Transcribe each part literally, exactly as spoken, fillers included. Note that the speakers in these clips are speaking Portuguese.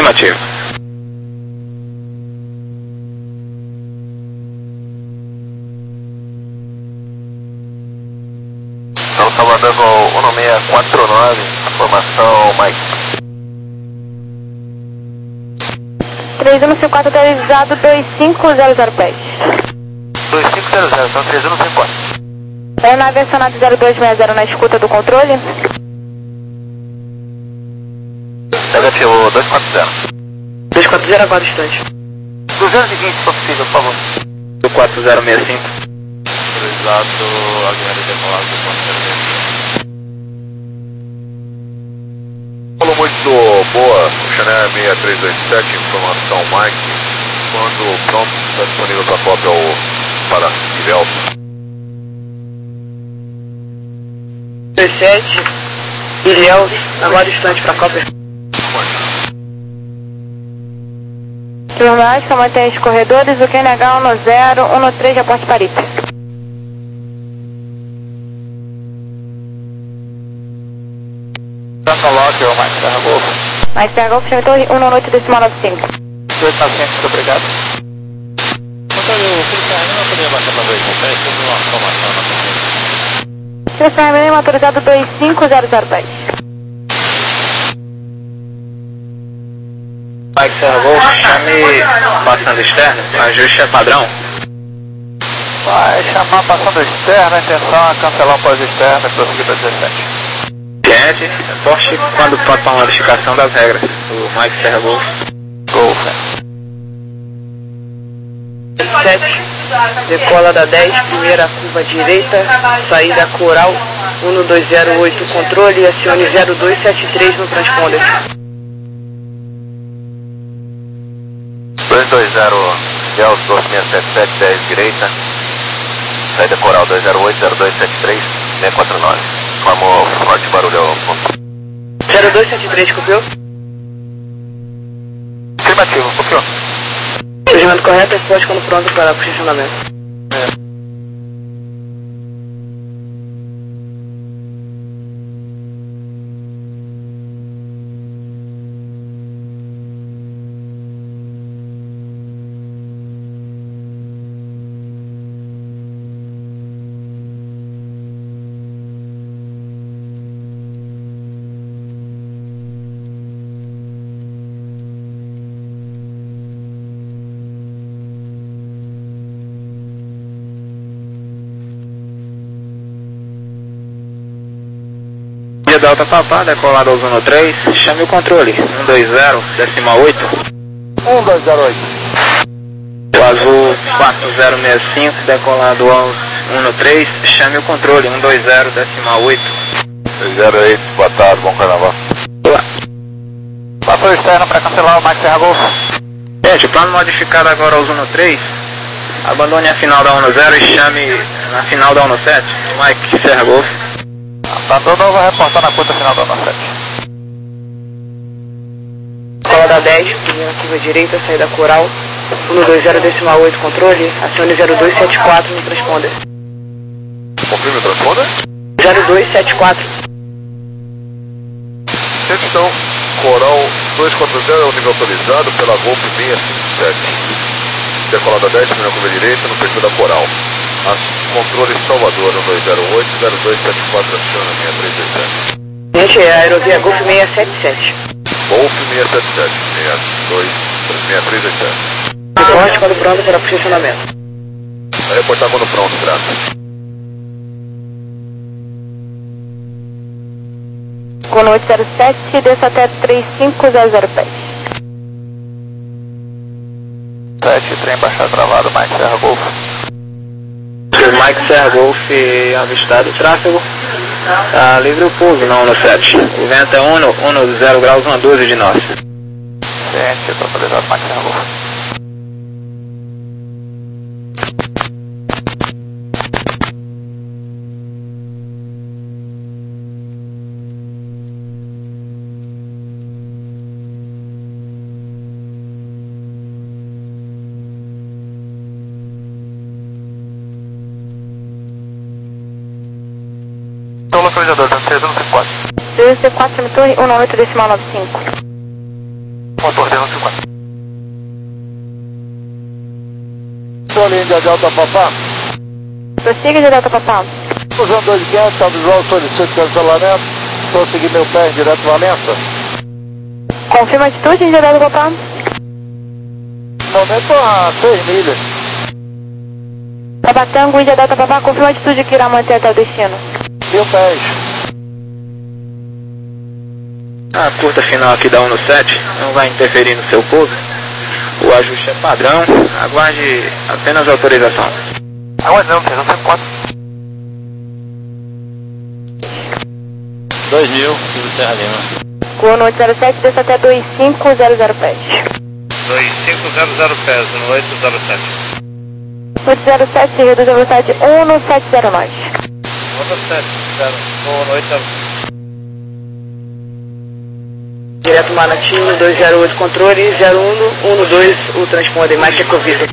Afirmativo. Então, Salvador um seis quatro nove, informação Mike. três um cinco quatro atualizado dois cinco zero zero pés. dois cinco zero zero, então três um cinco quatro. Aeronave acionada zero dois seis zero na escuta do controle. Negativo dois quatro zero. dois quatro zero agora distante. duzentos e vinte, se for possível, por favor. Do quatro zero seis cinco. Autorizado, aguarde decolado do quatro zero seis cinco. Falou muito boa, Chanel seis três dois sete, informação Mike. Quando pronto, está disponível para cópia ou para Ivel. dezessete, Iriel, agora distante para cópia. Turmática, mantém os corredores, o Q N H um zero, um três, aporte Paripe. Santa Locker, o Mike Serra Golf. Mike Serra Golf, chame torre um oito decimal nove cinco. dois nove cinco, muito obrigado. Contato, o Felipe não poderia baixar para dois um sete, temos uma informação na frente. Felipe Armênio, autorizado dois cinco zero zero pés. Mike Serra Golf, chame passando externo, ajuste é padrão. Vai chamar passando externo, a intenção é cancelar o pós-externo e prosseguir para dezessete. Cliente, reporte quando pode para uma modificação das regras. O Mike Serra Golf. Golf. sete, decola da dez, primeira curva direita, saída coral um dois zero oito, controle, acione zero dois sete três no transponder. dois dois zero, Delta dois seis sete sete, dez direita, saída coral dois zero oito zero dois sete três, seis quatro nove. Formou forte barulho ao ponto. zero dois sete três, copiou? Afirmativo, copiou. Procedimento correto, resposta quando pronto para posicionamento. Delta Papá, decolado ao Zona três, chame o controle, um dois zero, decimal oito. um dois zero oito. O azul quatro zero seis cinco, decolado ao um três, chame o controle, um dois zero, decimal oito. dois zero oito, boa tarde, bom carnaval. Olá. Passou externo para cancelar o Mike Serra Golf. Gente, plano modificado agora ao Zona três, abandone a final da um zero e chame na final da um sete, Mike Serra Golf. Tá todo novo a reportar na conta final da um sete. Cola da dez, primeira curva direita, saída coral um dois zero decimal oito, controle, acione zero dois sete quatro no transponder. Confirme o transponder? zero dois sete quatro. Recepção, coral dois quatro zero é o nível autorizado pela Golf seis cinco sete. Decolada dez, primeira curva direita, no perfil da coral. A controle Salvador, um dois zero oito zero dois sete quatro, aciona seis três dois sete. Gente, é a aerovia Golf seis sete sete. Golf seis sete sete, seis dois seis três dois sete. Reporte quando pronto para posicionamento. Vai reportar quando pronto, graças. Com oito zero sete, desça até três cinco zero zero pés. sete, trem baixar travado, Mike Serra Golf. Mike Serra Golf avistado, tráfego. Tá livre o pouso na um sete. O vento é um, zero graus, uma doze de norte. Gente, eu tô atualizado, Mike Serra Golf. Sou localizador, três um cinco quatro. três um cinco quatro, chame torre um oito decimal nove cinco. Motor D cinco quatro. Linha de Delta Papá. Prossiga de Delta Papá. Usando dois quinhentos, tá visual, solicito cancelamento. Estou seguindo meu pé direto Valença. Confirma a atitude de Delta Papá. Momento a seis milhas. Tabatango e Delta Papá, confirma a atitude que irá manter até o destino. Mil pés. A curta final aqui da um sete não vai interferir no seu pouso. O ajuste é padrão, aguarde apenas a autorização. Aguardando, três um cinco quatro. dois mil, Kilo Serra Lima. Corno oito zero sete, desça até dois cinco zero zero pés. dois cinco zero zero pés, no oito zero sete. oito zero sete, reduz a velocidade um sete zero nove. um sete zero, no oito zero sete. Direto Manatinho, dois zero oito, controle, zero um um dois, o transponder, Mike Ecovisa.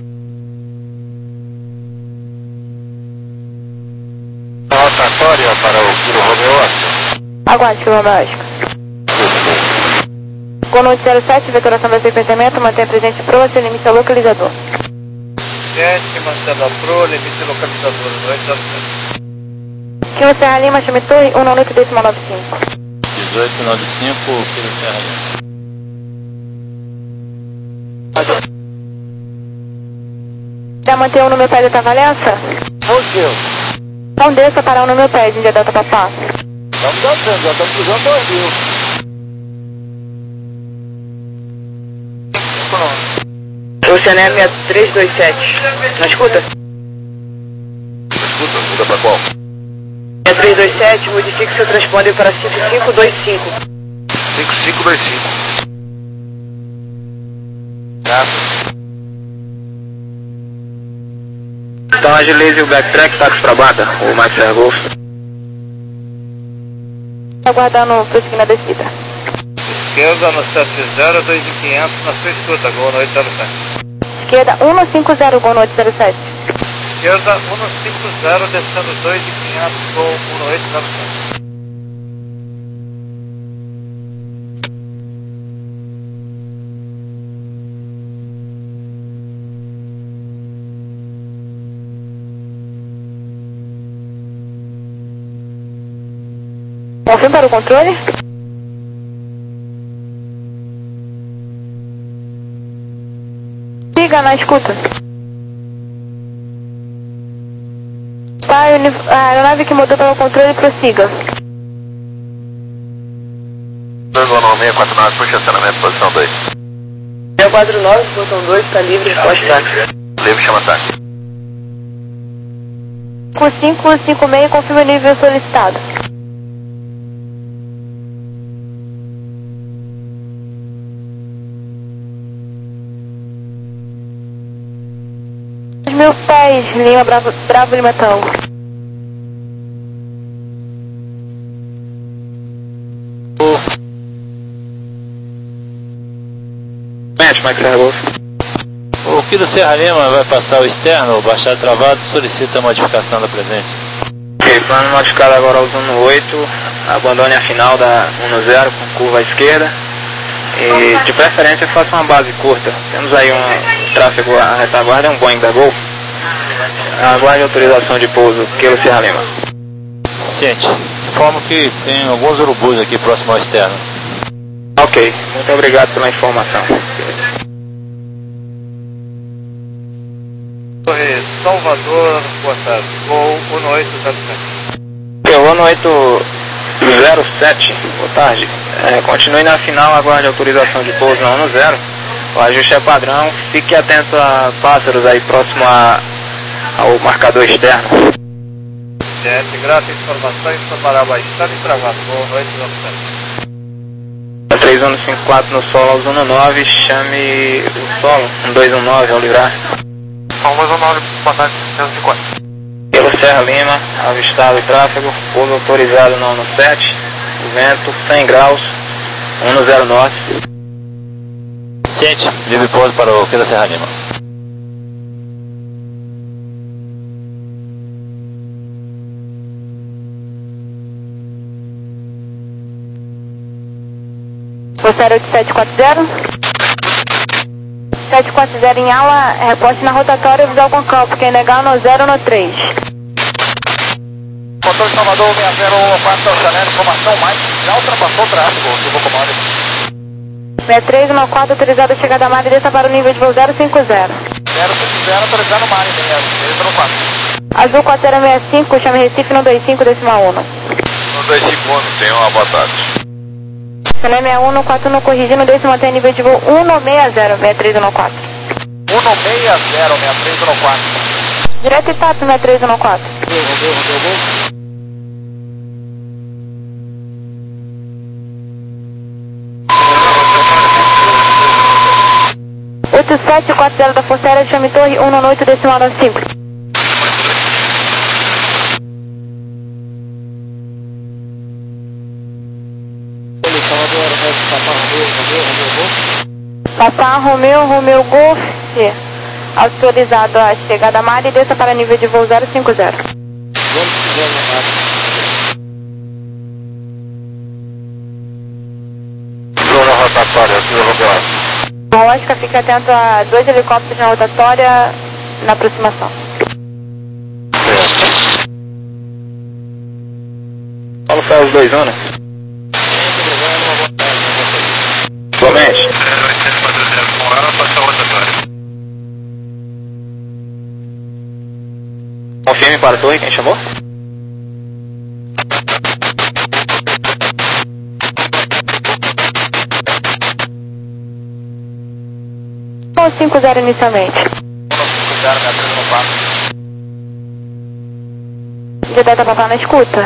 Rotatória para o Kilo Romeo. Aguarde, Kilo Romeo Oscar. Corno oito zero sete, vetoração do sequenciamento, mantém presente pro, seu limite ao localizador. sete, mantendo a pro, limite localizador, no oito zero sete. Kilo Serra Lima, chame torre, um oito decimal nove cinco. dezoito noventa e cinco, Kilo Serra Lima. Já mantém um no meu pé da Valença? Positivo. Não desça para um no meu pé, de Delta Papá. Estamos descendo, já estamos usando dois mil. Oceanémia três dois sete. Não escuta? Escuta, muda para qual? É três dois sete, modifique seu transponder para cinco cinco dois cinco. cinco cinco dois cinco. Então agilize o backtrack, táxi para bata, o Mike Serra Golf. Aguardando, prosseguindo a descida. Esquerda no sete zero, dois mil e quinhentos, na sua escuta, gol no oito zero sete. Esquerda um cinco zero, gol no oito zero sete. Esquerda um cinco zero, descendo dois mil e quinhentos, gol no oito zero sete. Confirma para o controle. Siga na escuta. Pai, a aeronave que mudou para o controle, prossiga. dois nove seis quatro nove, puxa acionamento, posição dois. seis quatro nove, posição dois, está livre, pós-ataque. Livre, chama ataque. cinco cinco cinco seis, confirma o nível solicitado. Mil pés, Lima Bravo, Bravo Lima Tango. Mete, Mike Serra Golf. O Kilo Serra Lima vai passar o externo, baixar travado, solicita a modificação da presente. Ok, plano modificado agora ao um oito, abandone a final da um zero com curva à esquerda. E de preferência faça uma base curta. Temos aí um tráfego à retaguarda, é um Boeing da Gol. Aguarde autorização de pouso, Kilo Serra Lima. Ciente, informo que tem alguns urubus aqui próximo ao externo. Ok, muito obrigado pela informação. Torre Salvador, boa tarde, gol um oito zero sete. Pegou no oito zero sete, boa tarde. É, continue na final, aguarde autorização de pouso na um zero. O ajuste é padrão, fique atento a pássaros aí próximo a, ao marcador externo. Ciente, grata informação, informará baixando e travado, gol um oito zero sete. três um cinco quatro no solo aos um nove, chame o solo, um dois um nove ao livrar. um dois um nove, boa tarde, três um cinco quatro. Pelo Serra Lima, avistado o tráfego, pouso autorizado na um sete, vento cem graus, um zero norte. Ciente, livre pouso para o Kilo Serra Lima. Você era oito sete quatro zero? sete quatro zero em ala, reposte na rotatória visual com campo, quem negar no zero no três. Motor Salvador seis zero quatro Chanel, informação mais, já ultrapassou o tráfego, eu vou comandar. seis três um quatro, autorizado a chegada a mar e desça para o nível de voo zero cinco zero. zero cinco zero, autorizado mar, beleza, no quatro. Azul quatro zero seis cinco, chame Recife no dois cinco, decimal um. No dois cinco um, tenha uma boa tarde. Chame seis um quatro um, corrigindo, décimo até nível de voo um seis zero, seis três um quatro. um seis zero, seis três um quatro. Direto e tato, seis três um quatro. oito sete quatro zero da Força Aérea, chame Torre um nove oito, decimal cinco. Papa Romeo, Romeo Golf, autorizado a chegada a mar e desça para nível de voo zero cinco zero. Zona rotatória, Romeo. Oscar, fique atento a dois helicópteros na rotatória na aproximação. Paulo Ferro, os dois zona. Igualmente. Confirme para a torre, quem chamou? um cinco zero inicialmente. cinco zero, seis três um quatro. De Delta Papá na escuta.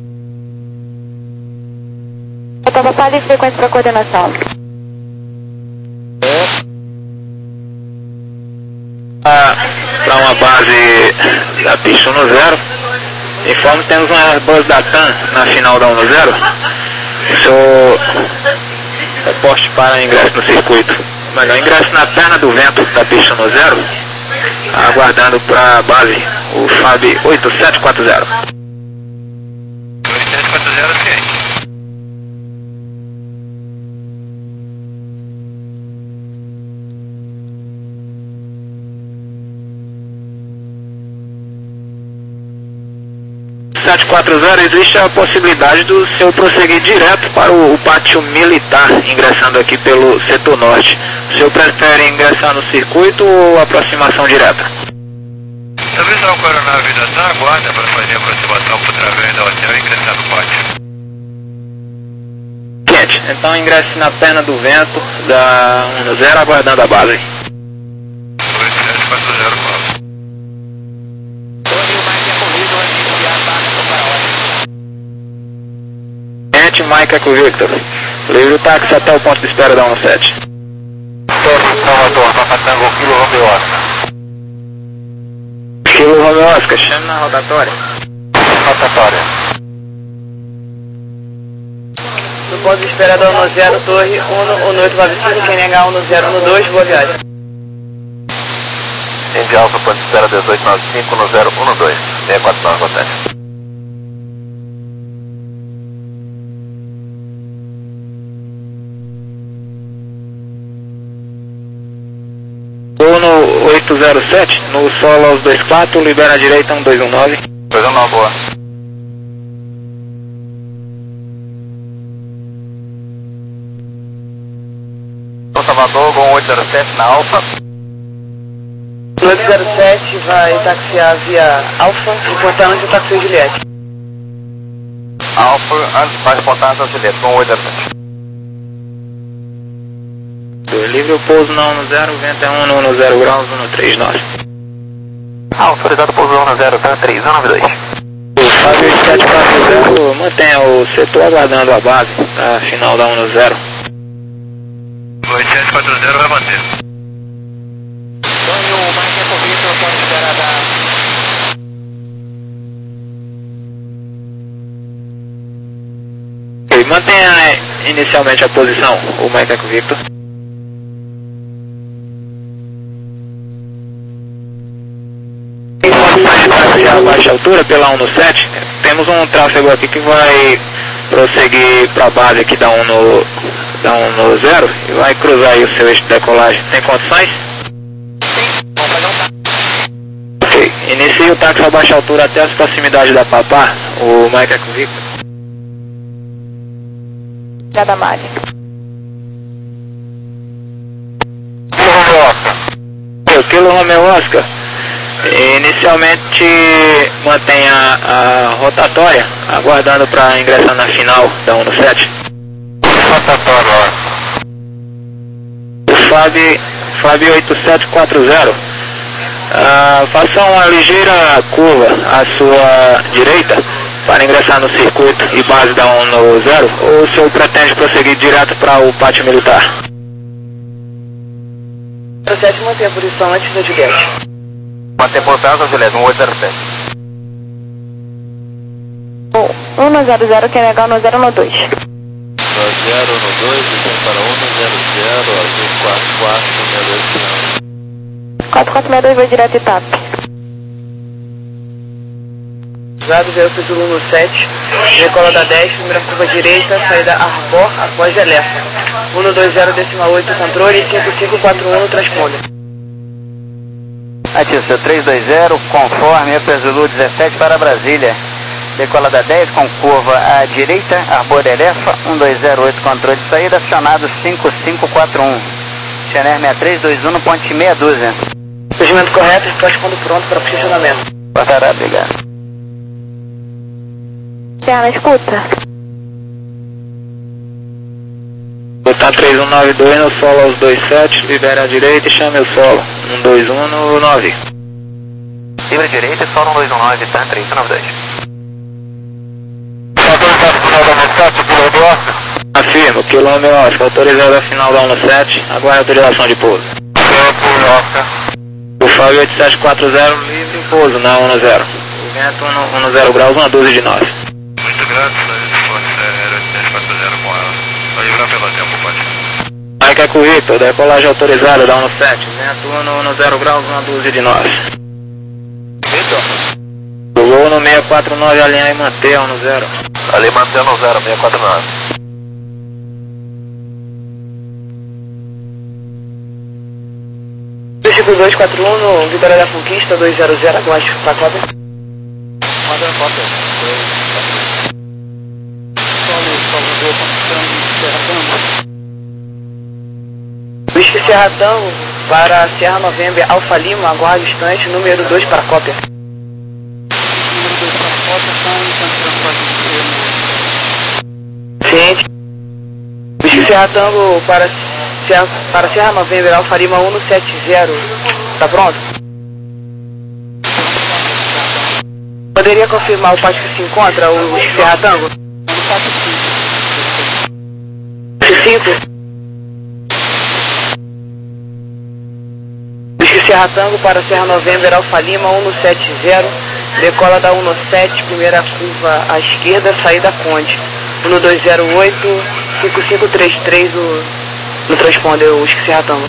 Delta Papá, livre frequência para coordenação. Ah, para uma base da pista um zero. Informo que temos uma Airbus da TAM na final da um zero. Seu reporte para ingresso no circuito. Melhor, ingresso na perna do vento da pista um zero. Aguardando para a base o F A B oito sete quatro zero. oito sete quatro zero, sim. sete quatro zero, existe a possibilidade do seu prosseguir direto para o, o pátio militar, ingressando aqui pelo setor norte. O senhor prefere ingressar no circuito ou aproximação direta? Talvez a aeronave da TAM aguarda para fazer a aproximação por através da hotel e ingressar no pátio. Quente, então ingresse na perna do vento da um zero, aguardando a base. oito sete quatro zero, Paulo. Mike Eco Victor, livre o táxi até o ponto de espera da um sete. Salvador, Papa Tango, Kilo Romeo Oscar. Kilo Romeo Oscar, chame na rotatória. Rotatória. No ponto de espera da um zero, torre um, um oito nove cinco, quem negar um zero um dois, boa viagem. Envia alfa, ponto de espera dezoito nove cinco, um zero um dois, seis quatro nove, rotatória. Ou no oito zero sete, no solo aos dois quatro, libera a direita um dois um nove. dois um nove, boa. Salvador, Gol oito zero sete na Alfa. oito zero sete vai taxiar via Alfa, enquanto antes eu taxio Juliette. Alfa, antes faz contato ao Juliette, Gol oito zero sete. Livre o pouso na um zero, vento é um no zero graus, um no três nove. Alfa, autorizado pouso um zero, zero três, um nove dois. O Fábio sete quatro zero mantenha o setor aguardando a base para a final da um zero. oito sete quatro zero vai manter. Tonho, o Mike é corrido, não pode esperar da... Ok, mantenha inicialmente a posição, o Mike Eco Victor. A baixa altura pela um sete, temos um tráfego aqui que vai prosseguir para a base aqui da um no zero e vai cruzar aí o seu eixo de decolagem. Tem condições? táxi a baixa altura até as proximidades da Papá, o Mike Eco Victor. Chegada Mari. Kilo Romeo Oscar, inicialmente mantém a, a rotatória, aguardando para ingressar na final da um sete. Rotatória. O Fábio, Fábio oito sete quatro zero, ah, faça uma ligeira curva à sua direita para ingressar no circuito e base da um zero, ou o senhor pretende prosseguir direto para o pátio militar? zero sete mantém a posição antes da Juliette. Mantém portanto, Juliette, um oito zero sete. O um zero zero quer negar no zero um dois. zero um dois, vem para um zero zero, azul quatro quatro seis dois. quatro quatro seis dois vai direto e T A P. zero zero fez o um sete, decola da dez, primeira curva direita, saída Arbor após Elefa. um dois zero, décima oito, controle, cinco cinco quatro um no transponder. Atiça três dois zero, conforme Eco Zulu dezessete para Brasília. Decola da dez com curva à direita, Arbor Elefa, um dois zero oito, controle de saída, acionado cinco cinco quatro um. Xener seis três dois um no ponte meia dúzia. Procedimento correto, transponder pronto para posicionamento. Batará, obrigado. Serra, escuta. Botar três um nove dois no solo aos dois sete, libere a direita e chame o solo. um dois um no nove. Livre direita e solo um dois um nove, tá? três um nove dois. Autorizado final da um sete, quilômetro Oscar. Afirmo, quilômetro Oscar, autorizado a final da um sete, aguarda a autorização de pouso. Tempo Oscar. O Fábio oito sete quatro zero, livre em pouso na um zero. O vento um zero graus, uma dúzia de nove. Muito grande, pode ser oito sete quatro zero com ela. Vai livrar pelo tempo, pode. Mike Eco Victor, decolagem autorizada da um sete, vento um zero graus, uma dúzia de nove. Victor? Pulou no seis quatro nove, alinhar e manter a um zero. Ali mantendo o zero, seis quatro nove. Vestido dois quatro um no Vitória da Conquista, dois zero zero, aguarde para cópia. Manda a cópia. Whisky Serra Tango para Serra November Alfa Lima, aguarde instante, número dois para cópia. Ciente. Whisky Serra Tango para Serra, para Serra November Alfa Lima um sete zero, tá pronto? Poderia confirmar o pátio que se encontra, o Whisky Serra Tango? cinco. Whisky Serra Tango para Serra November Alfa Lima um sete zero, decola da um sete, primeira curva à esquerda, saída Conde. um dois zero oito, cinco cinco três três o, no transponder o Whisky Serra Tango.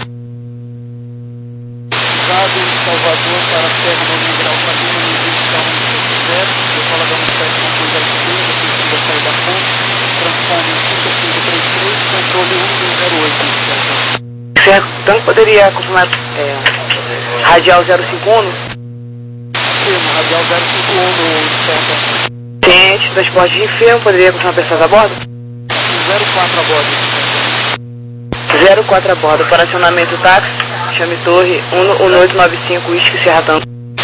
Salvador para Serra November Alfa Lima, no vinte um sete zero, decola da um sete com curva à esquerda, segunda saída Conde, transponder cinco cinco três três, controle um dois zero oito. Serra Tango poderia confirmar é, radial zero cinco um? Sim, radial zero cinco um no Serra. Ciente, transporte de enfermo, poderia confirmar pessoas a bordo? zero quatro a bordo. zero quatro a bordo, para acionamento táxi, chame torre um oito nove cinco, Whisky Serra Tango.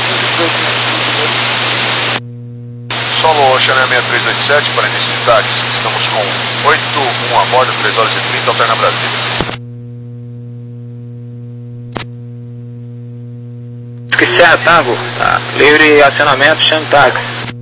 Solo Xener seis três dois sete para início de táxi. Estamos com oito um a bordo, três horas e trinta, alterna Brasília. Whisky Serra Tango, tá. Livre acionamento, chame táxi.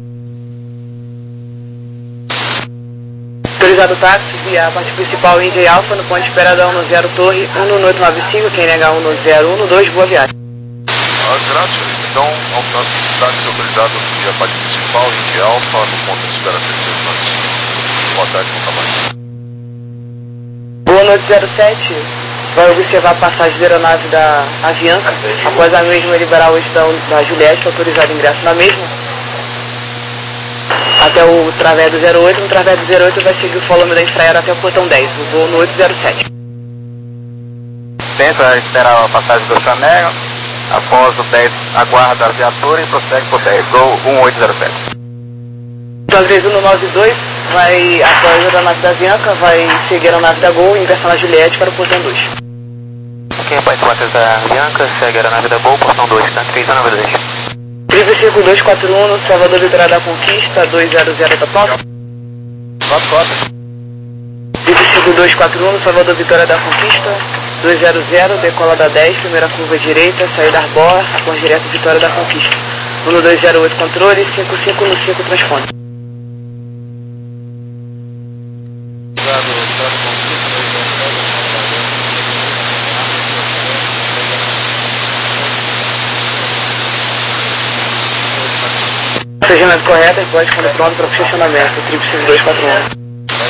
Autorizado táxi via a parte principal Índia e Alfa no ponto de espera da um zero Torre um oito nove cinco, quem negar um zero um dois, boa viagem. Ah, graças. Então, ao trânsito de táxi autorizado via a parte principal Índia e Alfa no ponto de espera terceiro noite. Boa tarde, nunca mais. Boa noite zero sete, vai observar a passagem da aeronave da Avianca, após a mesma liberar o eixo da, da Juliette, autorizado ingresso na mesma, até o través do zero oito, no través do zero oito vai seguir o volume da Infraero até o portão dez, o voo no oito zero sete. Bem, para esperar a passagem do Chanel, Após o dez, aguarda a viatura e prossegue por dez, Gol um oito zero sete. Então, três um no nove dois, vai após a aeronave da Avianca, vai seguir a aeronave da Gol e inversão na Juliette para o portão dois. Ok, rapaz, quatro da Avianca, segue a aeronave da Gol, portão dois, tá? três um nove dois. Triple cinco dois quatro um no Salvador Vitória da Conquista, dois zero zero da Ponta. Quatro, quatro. Triple cinco dois quatro um no Salvador Vitória da Conquista, dois zero zero, decola da dez, primeira curva direita, saída Arboa, após direto Vitória da Conquista. um dois zero oito controle, cinco cinco no cinco transpone. Segmento correto, pode quando pronto para posicionamento, triple cinco dois quatro um.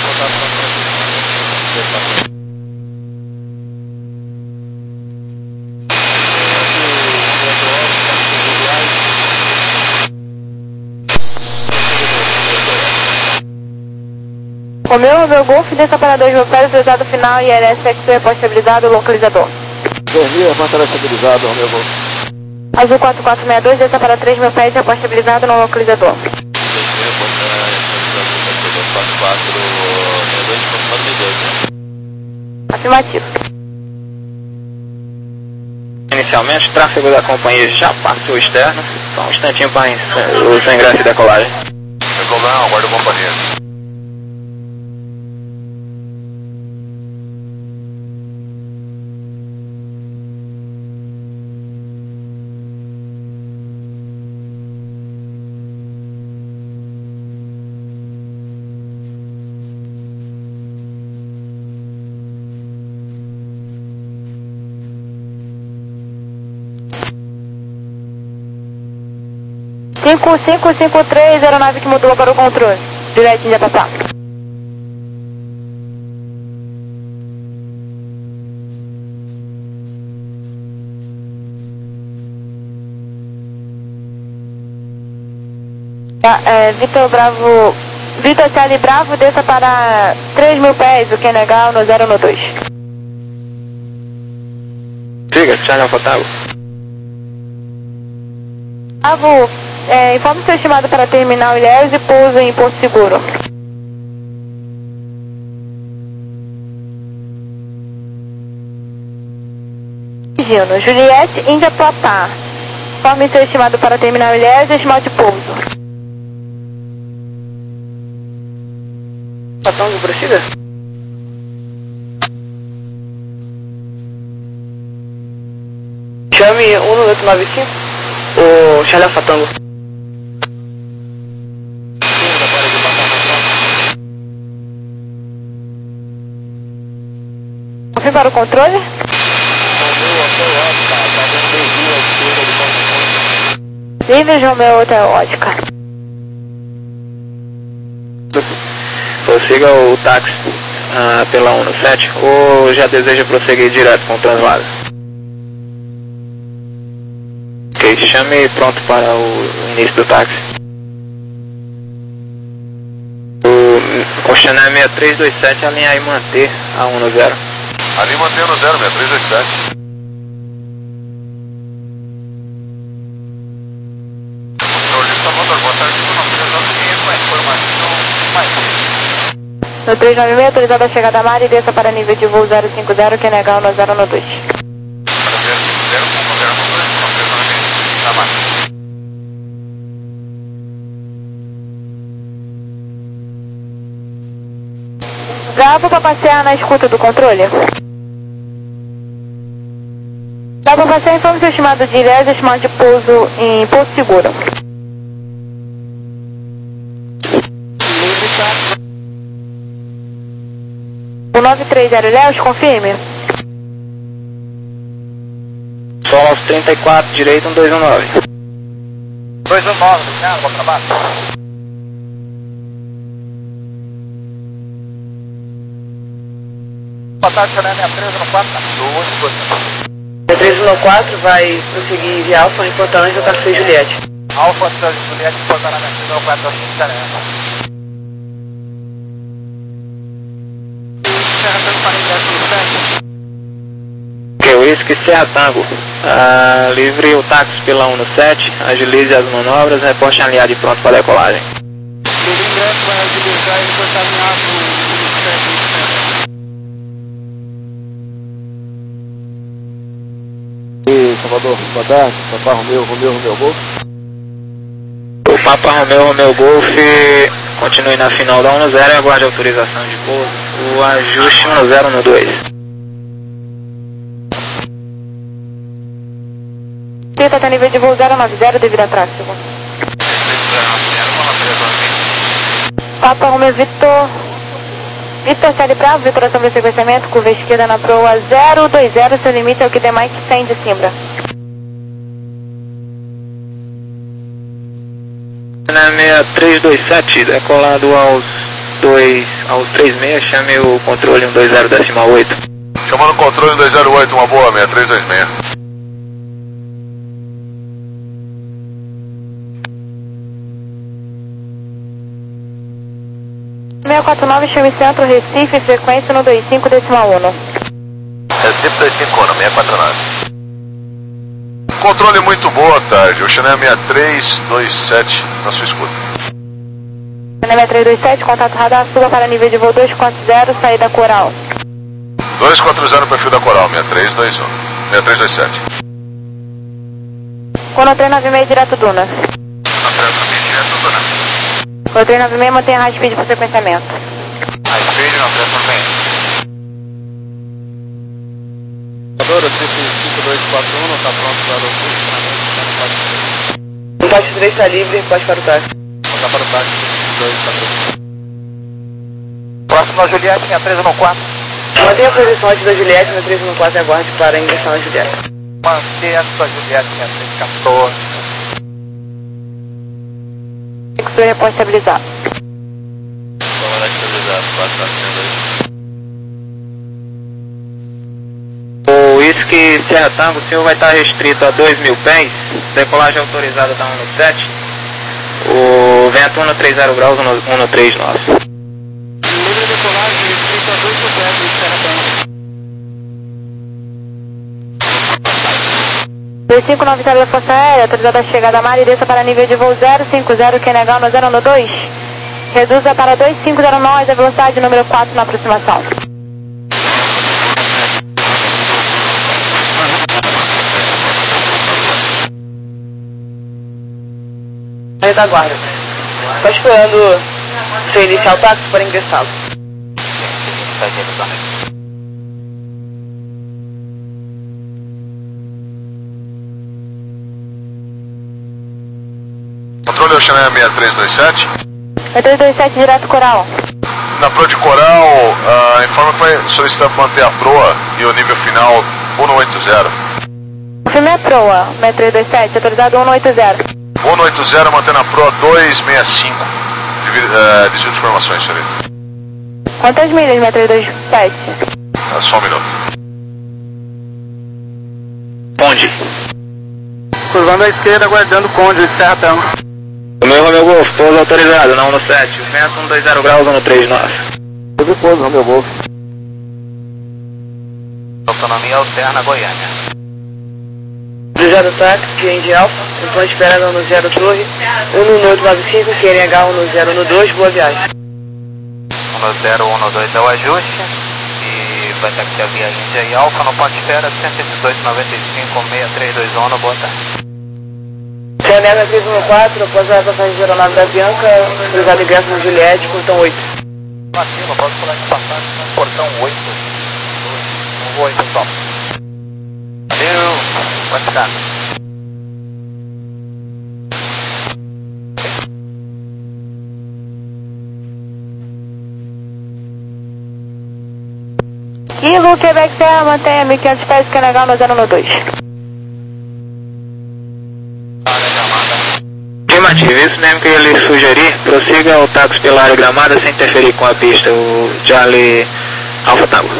Romeu, Romeu Golf, desça para dois mil pés, autorizado final e L S X P pós-estabilizado, localizador. dois mil, avançado estabilizado, Romeu Golf. Azul quatro quatro seis dois, desça para três mil pés, pós-estabilizado no localizador. Afirmativo. Inicialmente, o tráfego da companhia já passou o externo, só um instantinho para o seu ingresso e decolagem. Sem problema, aguardo a companhia. cinco cinco cinco três, aeronave que mudou para o controle. Juliette, Índia Papá. Tá, é, Vitor Bravo, Vitor Charlie Bravo, desça para três mil pés, o que é legal, no zero no dois. Siga, Charlie Alfa Tango. Bravo, é, informe seu estimado para terminal Ilhéus e pouso em Porto Seguro. Gino, Juliette, Índia Papá. Informe seu estimado para terminal Ilhéus e estimado de pouso. Fatango, prossiga. Chame um oito nove cinco, o Charlie Fatango. Confirme para o controle. Livre Romeu Hotel Ótica. Prossiga o táxi ah, pela um sete ou já deseja prosseguir direto com o translado? Ok, chame pronto para o início do táxi. O Oceanar seis três dois sete, alinhar e manter a um no zero. Ali mantendo zero, seis três dois sete. No três nove seis, autorizada a chegada a mar e desça para nível de voo zero cinco zero, que é legal no zero no dois. Bravo para passear na escuta do controle. Bravo para passear, informe seu estimado de ilhéus e estimado de pouso em Porto Seguro. O nove três zero Ilhéus, confirme. Sol aos trinta e quatro, direito um dois um nove. dois um nove, obrigado, bom trabalho. Boa tarde, Chanel seis três um quatro, seis três um quatro vai prosseguir via Alfa, importante do taxi Juliette. Alfa, Juliette, portará seis três um quatro, Chanel. Que o Whisky Serra Tango. Ah, livre o táxi pela um no sete, agilize as manobras, reporte alinhado e pronto para decolagem. Livre ingresso vai agilizar e reportar alinhado no um sete. E Salvador, boa tarde, Papa Romeu, Romeu, Romeu Golf. O Papa Romeu, Romeu Golf, continue na final da um no zero e aguarde autorização de pouso. O ajuste um no zero no dois. Pita até nível de voo zero nove zero devido a tráfego. Papa Romeu Vitor. Vitor Sérgio Bravo, Vitor sobre sequenciamento, curva esquerda na proa zero dois zero, seu limite é o que tem mais cem de Simbra. Na seis três dois sete, decolado aos dois, aos três seis, chame o controle um dois zero decimal oito. Chamando o controle um dois zero oito, uma boa, seis três dois seis. seis quatro nove, chame Centro Recife, frequência no dois cinco decimal um. Recife dois cinco um, seis quatro nove. Controle muito boa tarde, o Chanel seis três dois sete na sua escuta. Chanel seis três dois sete, contato radar, suba para nível de voo dois quatro zero, saída Coral. dois quatro zero, perfil da Coral, seis três dois um, seis três dois sete. Quando três nove seis, direto Dunas. Quando três nove seis, mantenha high speed para sequenciamento. High speed, não, três nove seis. Salvador, cinco dois quatro um, está pronto para o curso. O táxi três está livre, pode para o táxi. Voltar para o táxi dois quatro um. Próximo a Juliette, seis três um quatro. Mantenha a posição antes da Juliette, no três um quatro e aguarde para a ingressão na Juliette. Manter a sua Juliette, seis três quatorze. Fixou e reporte estabilizado. Vamos lá, estabilizado, quatro quatro seis. O Whisky Serra Tango, o senhor vai estar restrito a dois mil pés, decolagem autorizada da um no sete, o vento um no três zero graus, um no três nove. Livre decolagem restrito a dois mil pés de Serra Tango. dois cinco nove zero da Força Aérea, autorizada a chegada a mar e desça para nível de voo zero cinco zero, Q N H no zero no dois. Reduza para dois cinco zero nove, a velocidade número quatro na aproximação. Da guarda. Estou esperando você iniciar o táxi para ingressá-lo. Controle o Chanel seis três dois sete. seis três dois sete, direto Coral. Na proa de Coral, uh, informa que vai solicitar para manter a proa e o nível final um no oito zero. O filme é proa, seis três dois sete, autorizado um no oito zero. um no oito zero, mantendo a proa dois seis cinco. Uh, Desvio de informações, senhorita. Quantas milhas, seis três dois sete? Uh, só um minuto. Conde. Curvando à esquerda, aguardando Conde de Serra Tango. O meu Romeu Golf, pouso autorizado, na um no sete, o vento um dois zero graus, um no três nove. Pouso pouso, Romeu Golf. Autonomia alterna Goiânia. Autorizado táxi, Indy Alpha, então espera no zero Torre, um no oito nove cinco, Q N H um no zero no dois, boa viagem. um no zero, um no dois é o ajuste. E vai estar aqui a via Índia e Alfa no ponto espera cento e dezoito, noventa e cinco, seis três dois um, boa tarde. Q N H três um quatro, após a passagem de aeronave da Bianca, autorizado ingresso na Juliette, portão oito. Acima, posso falar de passagem no portão oito. Não vou aí, pessoal. Valeu, vai ficar. Kilo, Quebec Serra, mantenha mil e quinhentos pés, Q N H no zero no dois. Afirmativo, isso mesmo que ele sugerir, prossiga o táxi pela área gramada sem interferir com a pista, o Charlie Alpha Tango.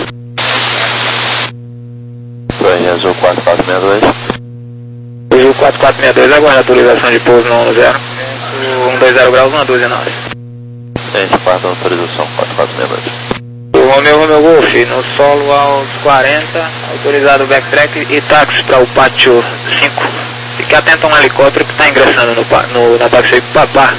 Foi Azul quatro quatro seis dois. Azul quatro quatro seis dois, aguarda a autorização de pouso no um zero. um dois zero graus, uma doze nove. Gente, quatro autorização quatro quatro seis dois. O Romeu, Romeu Golf, no solo aos quarenta, autorizado backtrack e táxi para o pátio cinco. Fique atento a um helicóptero que está ingressando no, no, na táxi Papá.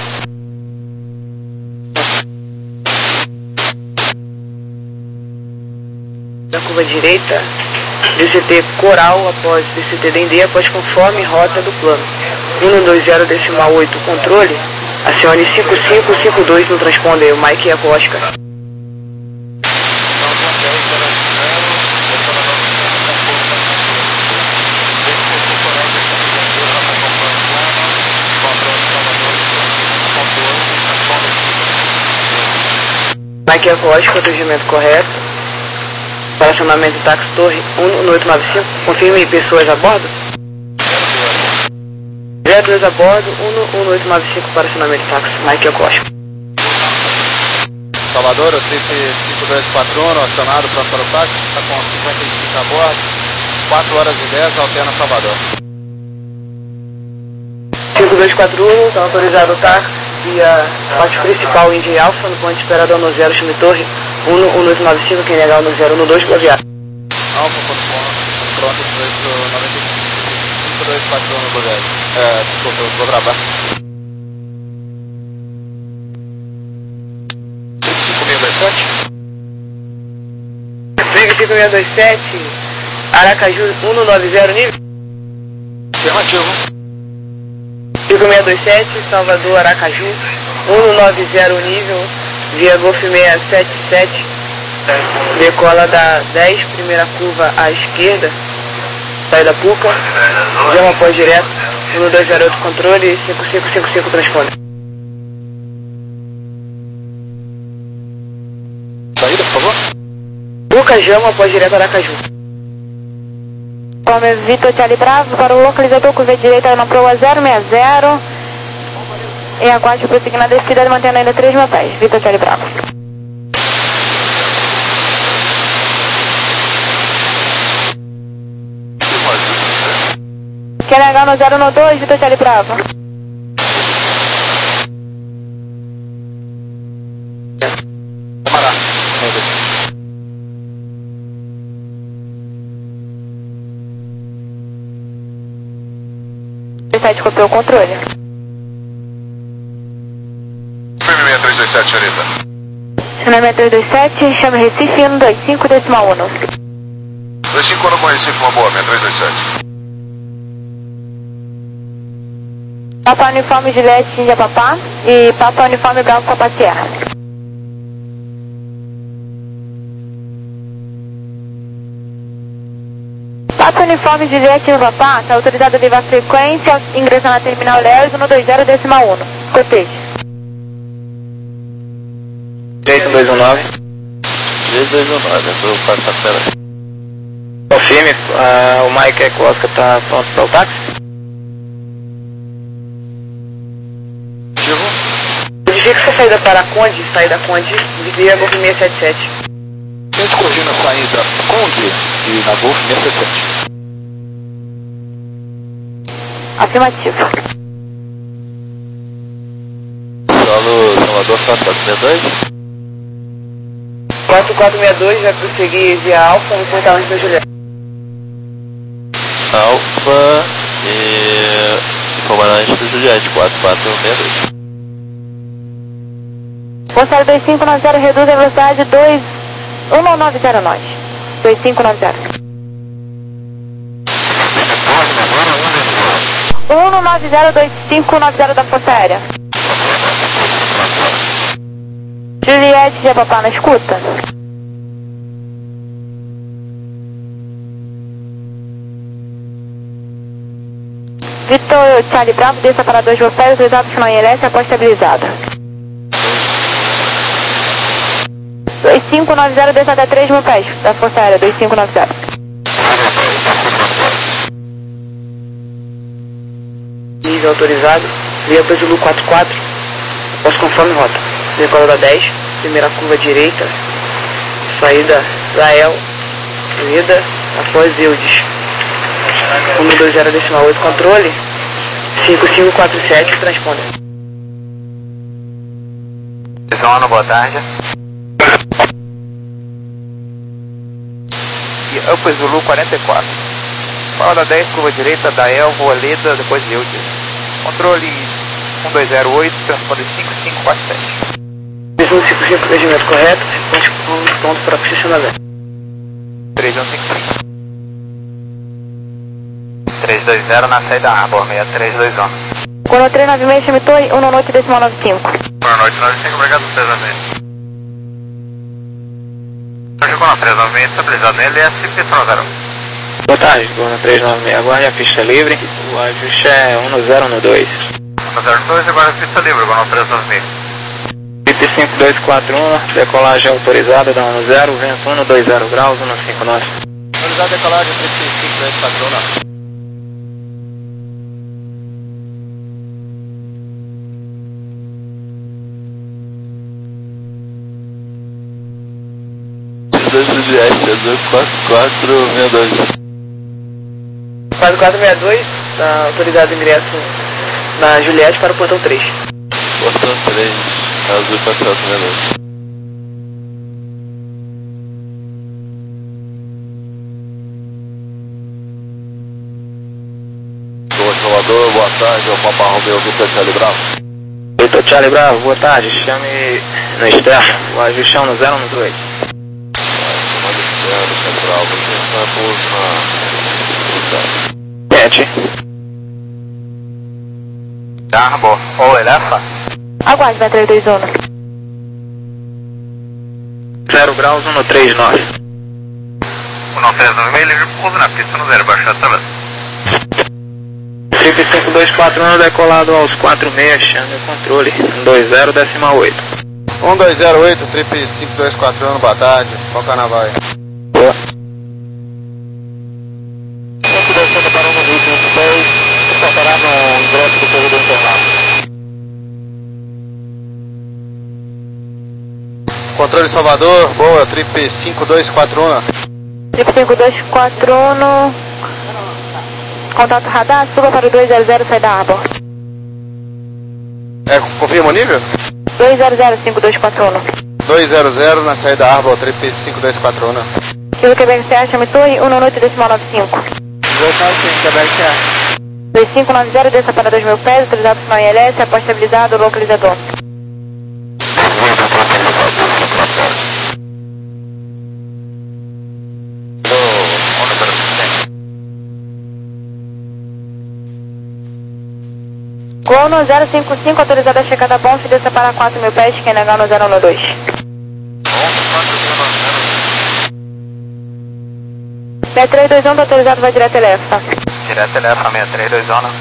Na curva direita, D C T Coral após D C T Dendê após conforme rota do plano. um dois zero decimal oito controle, acione cinco cinco cinco dois no transponder, o Mike Eco Oscar. Mike Eco Oscar, atendimento correto. Relacionamento táxi Torre um oito nove cinco, confirme pessoas a bordo. zero dois a bordo, um oito nove cinco para acionamento táxi, Mike Eco Oscar. Salvador, o trip cinco dois quatro um, acionado para para o táxi, está com cinquenta e cinco a bordo, quatro horas e dez, alterna Salvador. cinco dois quatro um, está autorizado o táxi via pátio principal Indy Alpha, no ponto de espera do no zero, Chime Torre, um oito nove cinco, quem negar o no zero, no dois, boa viagem. Alfa, pronto, cinco dois quatro um no lugar. É, desculpa, eu vou gravar. cinco seis dois sete? Briga cinco seis dois sete, Aracaju um nove zero, nível? Afirmativo. cinco seis dois sete, Salvador, Aracaju, um nove zero nível, via Golf seiscentos e setenta e sete, decola da dez, primeira curva à esquerda, saída Puca, jama após direto, um dois zero oito controle, cinco cinco cinco cinco transponder. Saída, por favor. Puca, jama após direto, Aracaju. Come Vitor Charlie Bravo para o localizador curva direita na proa zero seis zero. E aguarde prosseguir na descida, mantendo ainda três mil pés. Vitor Charlie Bravo. Q N H no zero no dois, Vitor Charlie Bravo. Camará. sete copiou o controle. Firme seis três dois sete, senhorita. Seis três dois sete, chame Recife um dois cinco decimal um. dois cinco um com Recife, uma boa, seis três dois sete. Papa Uniforme Juliette Índia Papá e Papa Uniforme Bravo Papa Sierra. Papa Uniforme Juliette Índia Papá, está autorizado a levar frequência, ingressar na terminal Leos um dois zero decimal um. Cotejo. três dois um nove. três dois um nove, estou quarta-feira. Confirme, uh, o Mike Eco Oscar está pronto para o táxi? Verifique a saída para a Conde, saída Conde, via Golf seiscentos e setenta e sete. Tente corrigir na saída Conde e na Golf seiscentos e setenta e sete. Afirmativo. Solo Salvador quatro quatro seis dois. quatro quatro seis dois, vai prosseguir via Alfa, no portal antes da Juliette. Alfa e comandante do Juliette quatro quatro seis dois. Força dois cinco nove zero, reduz a velocidade dois um nove zero nós. dois cinco nove zero. um nove zero dois cinco nove zero da Força Aérea. Juliette, já papá na escuta. Vitor Charlie Bravo, desça para dois vocais, autorizado final em L S após estabilizado. dois cinco nove zero, desça até três mil pés da Força Aérea, dois cinco nove zero. Nível autorizado, via Brasil quatro quatro, após conforme rota. Decola da dez, primeira curva direita, saída Lael, ida após Eudes. um dois zero decimal oito, controle, cinco cinco quatro sete, transponder. Zona, boa tarde. Up Zulu quarenta e quatro. Fala da dez, curva direita, da Elvo, Oleda, depois de Eudes. Controle um dois zero oito, transponder cinco cinco quatro sete. um cinco cinco, regimento correto, ponto para posicionamento. três um cinco cinco. três dois zero na saída Arbor, seis três dois um. Quando três nove seis, chame Torre, um noite decimal nove cinco. Boa noite, nove cinco, obrigado por três nove seis. Chegou na três nove seis, estabilizado nele, é cinco zero. Boa tarde, Gorna três nove seis, aguarde a pista livre, o ajuste é um zero um dois. um zero um dois, agora a pista livre, Gorna três nove seis. Trip cinco dois quatro um, decolagem autorizada da um zero, vento um dois zero graus, um cinco nove. Autorizada decolagem, Trip cinco dois quatro um. dois Juliette, azul quatro quatro seis dois. quatro quatro seis dois, tá autorizado o ingresso na Juliette para o portão três. Portão três, azul quatro quatro seis dois. Salvador, boa tarde, é o Papa Romeu Vitor Charlie Bravo. Vitor Charlie Bravo, boa tarde, chame no externo, o ajuste é um zero um dois. Central, na Sete. Arbor, ou Elefa? Aguarde, vai três dois um. zero graus, um três nove. um três nove seis, livre pouso na pista no zero, baixar a tabela. Trip cinco dois quatro um, decolado aos quatro seis, chame o controle, um dois zero decimal oito. um dois zero oito, Trip cinco dois quatro um, boa tarde, qual carnaval aí? Boa. cinco dois sete para um no Rio quinhentos e seis, estará no ingresso do corredor internado. Controle Salvador, boa, Trip cinco dois quatro um. Trip cinco dois quatro um, contato radar, suba para o dois zero zero, saída Arbor. É, confirma o nível? dois zero zero, cinco dois quatro um. dois zero zero na saída Arbor, Trip cinco dois quatro um. Kilo Quebec C A, chame Torre, um noite decimal nove cinco. Boa tarde, Quebec C A. dois cinco nove zero, desça para dois mil pés, autorizado o sinal I L S, após estabilizado, localizador. Clono zero cinco cinco, autorizado a chegada a ponte, desça para quatro mil pés, Q N H no zero um dois. seis três dois um, tá autorizado, vai direto Elefa. Direto Elefa, seis três dois um.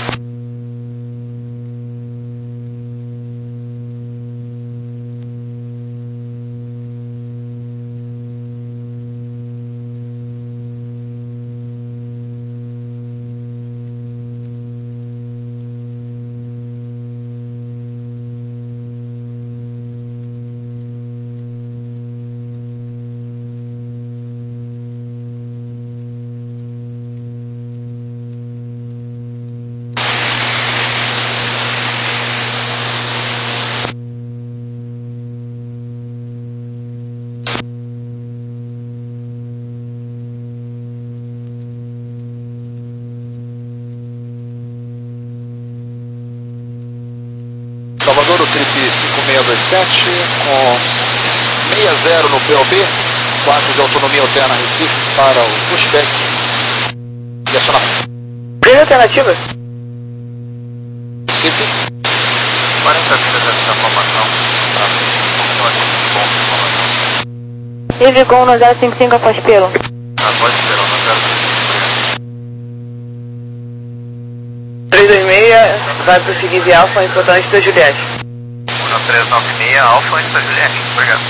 Salvador, o Trip cinco seis dois sete, com sessenta no P O B, quatro de autonomia alterna Recife para o pushback. Direcionar. Primeira alternativa. Recife. quarenta milhas dessa formação. Livre com no zero cinco cinco após pelo. Após pelo no zero cinco três dois seis, vai prosseguir via Alfa em portão da Juliette. um três nove seis, Alfa antes da Juliette, obrigado.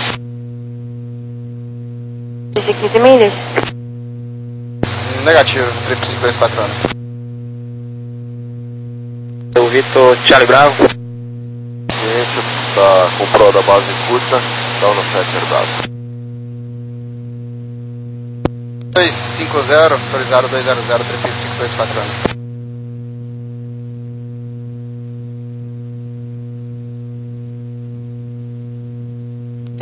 De quinze milhas. Negativo, Trip cinco dois quatro um. O Vitor Charlie Bravo. Cliente está com prova da base curta, está no sete herdado. dois cinco zero, autorizado dois zero zero, Trip cinco dois quatro um.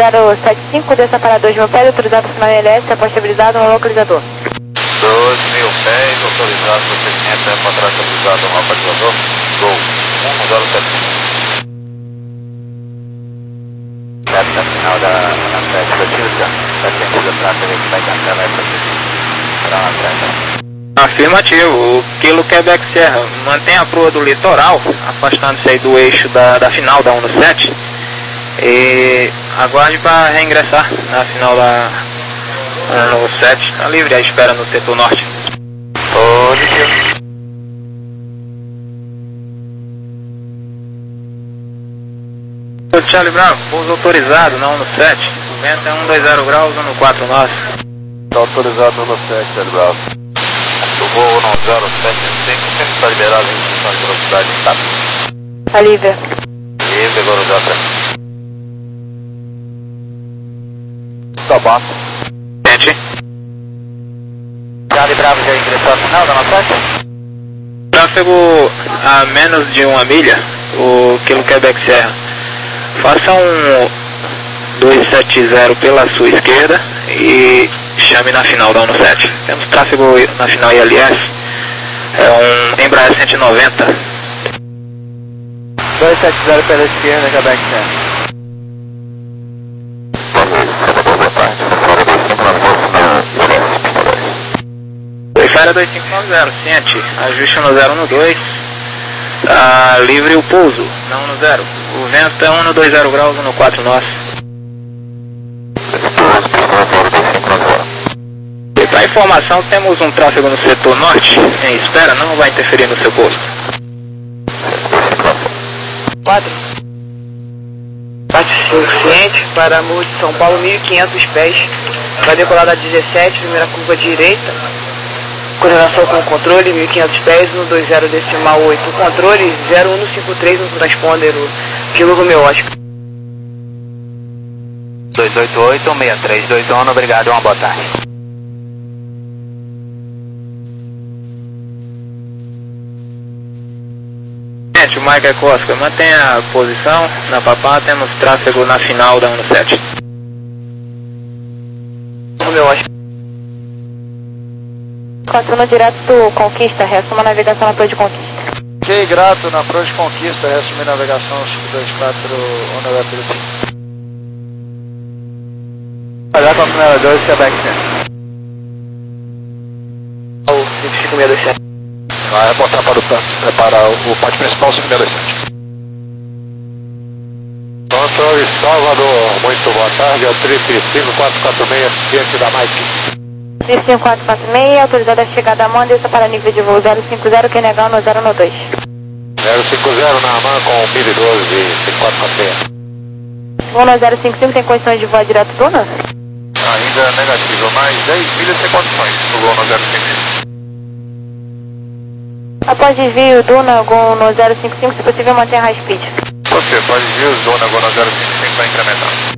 zero sete cinco, desça para dois mil pés, autorizado sinal L S, após estabilizado no localizador. dois mil pés, autorizado procedimento, é para trás estabilizado no localizador. Gol, um zero sete cinco. Certo, na final da sete da Tilda, está sentido a tráfego que vai cancelar essa para lá atrás. Afirmativo, o Kilo Quebec Sierra mantém a proa do litoral, afastando-se aí do eixo da, da final da um no sete, e aguarde para reingressar na final da um no sete, está livre à espera no setor norte. Positivo. Charlie Bravo, pouso autorizado na um no sete, o vento é um dois zero graus, um no quatro nós. Está autorizado no sete, Charlie Bravo. O voo no zero sete cinco, sempre está liberado em função de velocidade intacta. Tá livre. Livre, agora já tá. Tá bom. Gente, Charlie Bravo já ingressou a final da nossa. tráfego a menos de uma milha, o Kilo Quebec Sierra. Faça um dois sete zero pela sua esquerda e chame na final da um no sete. Temos tráfego na final I L S, é um Embraer cento e noventa. dois sete zero pela esquerda, Quebec Sierra. Fera dois cinco nove zero, ciente, ajuste no zero no dois, ah, livre o pouso, não no zero. O vento é um no dois zero graus, um no quatro nós. E para informação, temos um tráfego no setor norte, em espera, não vai interferir no seu posto. quatro. Parte cinco, ciente, para Morro de São Paulo, mil e quinhentos pés. Vai decolar da dezessete, primeira curva direita. Coordenação com o controle, mil e quinhentos pés, no dois zero decimal oito. Controle, zero um cinco três no transponder, o Kilo Romeo Oscar. dois oito oito, seis três dois um, obrigado, uma boa tarde. Gente, o Mike Costa, mantenha a posição na Papá, temos tráfego na final da um no sete. Romeo Oscar. Continua direto do Conquista, reassuma a navegação na Torre de Conquista. Ok, grato, na Pro de Conquista, reassumir navegação cinco dois quatro, Honda F cinco. Olhar com a primeira dois, Quebec Sierra. O cinco cinco seis dois sete. Vai botar para o, para o ponte principal cinco seis dois sete. Controle Salvador, muito boa tarde, é o triplo cinco quatro quatro seis, ciente da Mike. três cinco quatro quatro seis, autorizada a chegada a mão, desça para nível de voo zero cinco zero, que negar no zero no dois. zero cinco zero na AMAN com mil e doze, cinco quatro quatro seis. Voo no zero cinco cinco, tem condições de voar direto do Duna? Ainda negativo, mais dez milhas sem condições, no voo no zero cinco cinco. Após desvio Duna, Gol no zero cinco cinco, se possível mantenha high speed. Você pode vir o zona agora no zero cinco cinco para incrementar.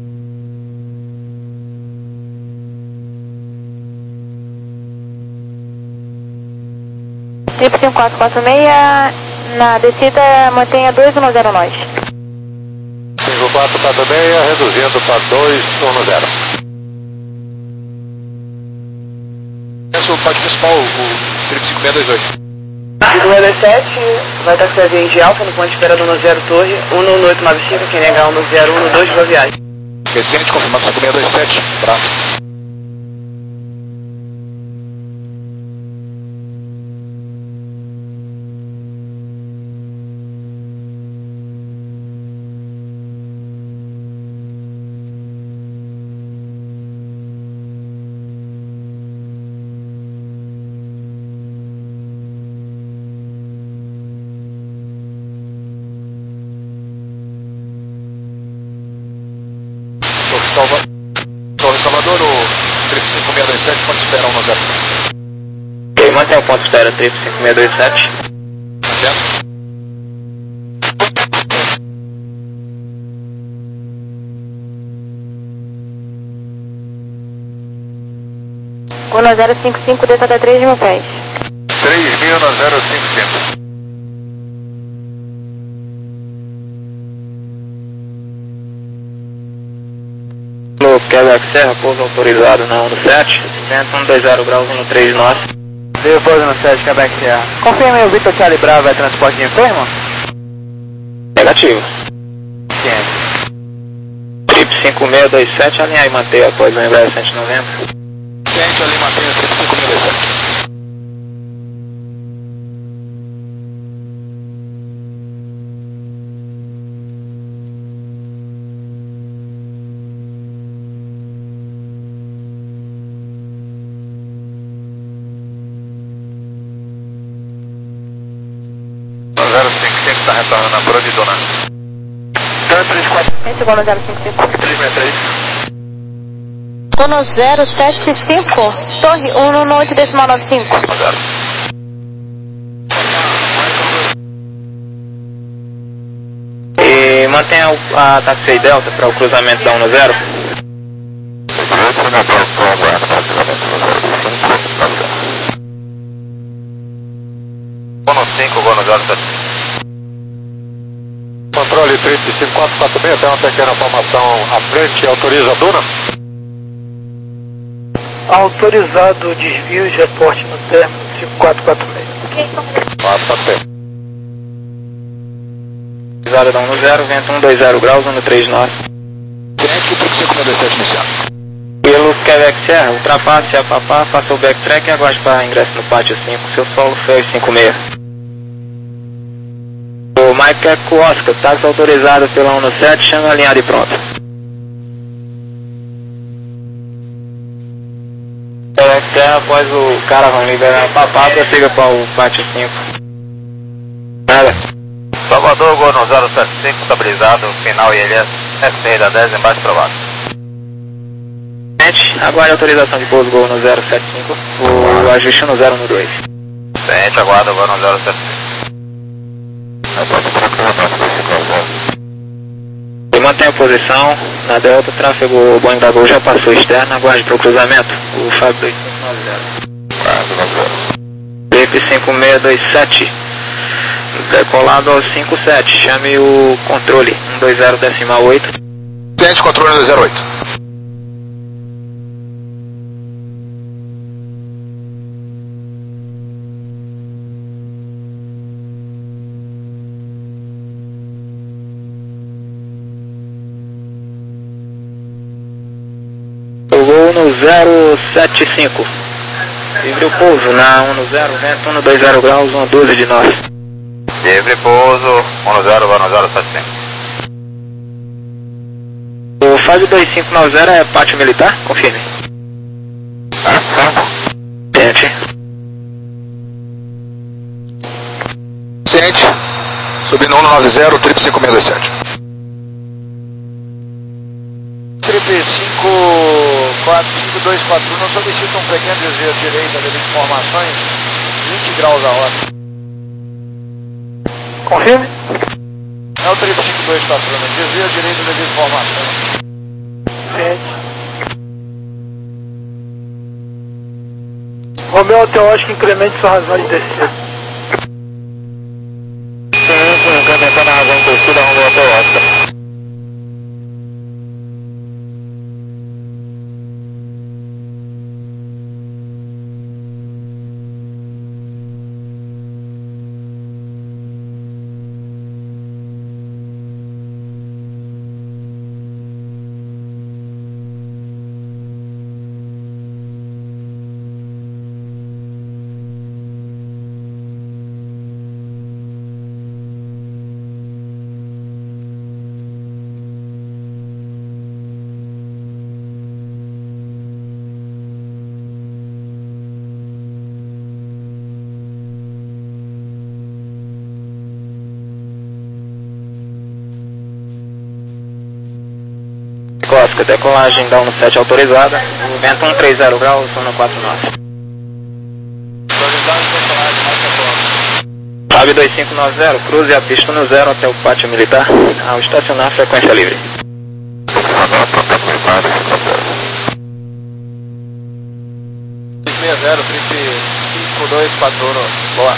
triplo cinco quatro quatro seis, na descida mantenha dois um zero nós. cinco quatro quatro seis, reduzindo para dois um zero. Esse é o ponte principal, o triplo cinco seis dois oito. cinco seis dois sete, vai estar com a V de Alfa no ponto de espera do no zero Torre, um no oito nove cinco, quem negar um no zero um no dois, boa viagem. Recente confirmado cinco seis dois sete, bravo. Salva... Torre Salvador, o triplo cinco seis dois sete, ponto de espera um no zero. Ok, mantém o ponto de espera triplo cinco seis dois sete. Mantendo. Gol no zero cinco cinco, desça até três mil pés. três mil no zero cinco cinco. Quebec Serra, pouso autorizado na um sete, vento um dois zero graus, um três norte. Deu pouso no sete, Quebec Serra. Confirma aí, o Victor Charlie Bravo é transporte de enfermo? Negativo. Ciente. Trip cinco seis dois sete, alinhar e manter após o Embraer cento e noventa. Ciente, ali mantenha trip cinco seis dois sete. zero cinco cinco está retornando a Brode Dona. três quatro Chegou no zero cinco cinco. três seis três. Chegou no zero sete cinco. Torre um no oito decimal nove cinco. zero. E mantenha o- a taxi Delta para o cruzamento da um zero. Bono cinco, Bono zero sete. Controle três cinco quatro quatro seis, tem uma pequena formação à frente, autoriza a Duna? Autorizado desvio de reporte no término cinco quatro quatro seis. quatro quatro seis. Autorizado da um zero, vento um dois zero graus, um três norte. Ciente, trip cinco seis dois sete iniciado. Pelo Quebec Serra, ultrapasse a Papá, faça o backtrack e aguarde para ingresso no pátio cinco, seu solo foi cinco seis. O Mike Eco Oscar, táxi autorizado pela um sete, chama alinhado e pronto. Quebec Serra, após o Caravan liberar a Papá, prossiga para o pátio cinco. Nada. Salvador, Gorno zero sete cinco, estabilizado, final I L S, S T da dez, embaixo provado. Aguarde a autorização de pouso Gol no zero sete cinco, o ajuste no zero no dois. Ciente, aguarda, Gorno zero sete cinco. E mantenha a posição na Delta, tráfego Boeing da Gol já passou externo, aguarde para o cruzamento, o Fab dois cinco nove zero. Trip cinco seis dois sete, decolado ao cinco sete, chame o controle um dois zero decimal oito. Ciente, controle dois zero oito. Gol no zero sete cinco. Livre o pouso na um zero, vento um dois zero graus, um doze de norte. Livre pouso, um zero, Gorno zero sete cinco. O Fábio dois cinco nove zero é pátio militar? Confirme. Ciente. Ciente, subindo um nove zero, trip cinco seis dois sete. Trip cinco quatro cinco dois quatro um, não solicita um pequeno desvio à direita das informações, vinte graus a hora. Confirme? É o Trip cinco dois quatro um, desvio à direita das informações. Sete. Romeu Teótico, incremente sua razão de descer. Sim, incrementando a razão de descida, Romeu Teótico. Oscar, decolagem da um sete autorizada, vento um três zero graus, um quatro nove. Fábio dois cinco nove zero, cruze a pista no zero até o pátio militar, ao estacionar frequência livre. seis zero, trip cinco dois quatro um, boa.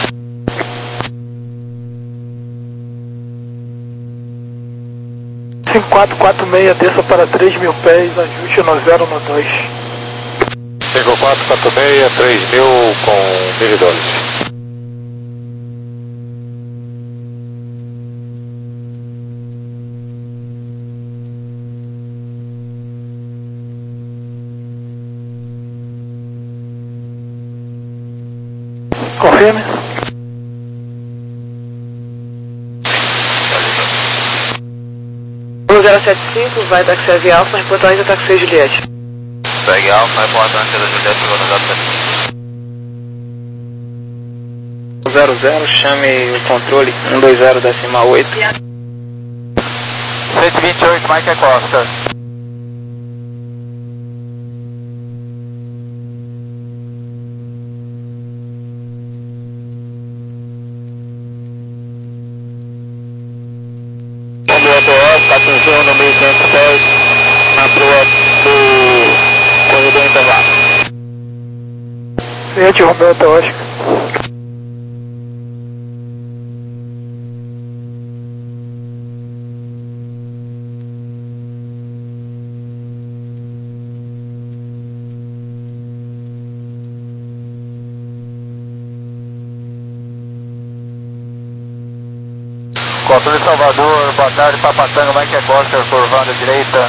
cinco quatro quatro seis, desça para três mil pés, ajuste no zero no dois. cinco quatro quatro seis, três mil com mil e doze. Confirme. um zero sete cinco, vai táxi Avi Alfa, reportagem da táxi Juliette. Segue Alfa, reportagem da Juliette, chegou no zero sete cinco. zero zero, chame o controle um dois zero decimal oito. cento e vinte e oito, Mike Costa. Atingiu no mil e quinhentos pés, na proa do corredor intervalo. Fiat Romeo até Oscar. Controle Salvador, boa tarde, Papatango, Mike Costa, curvando à direita.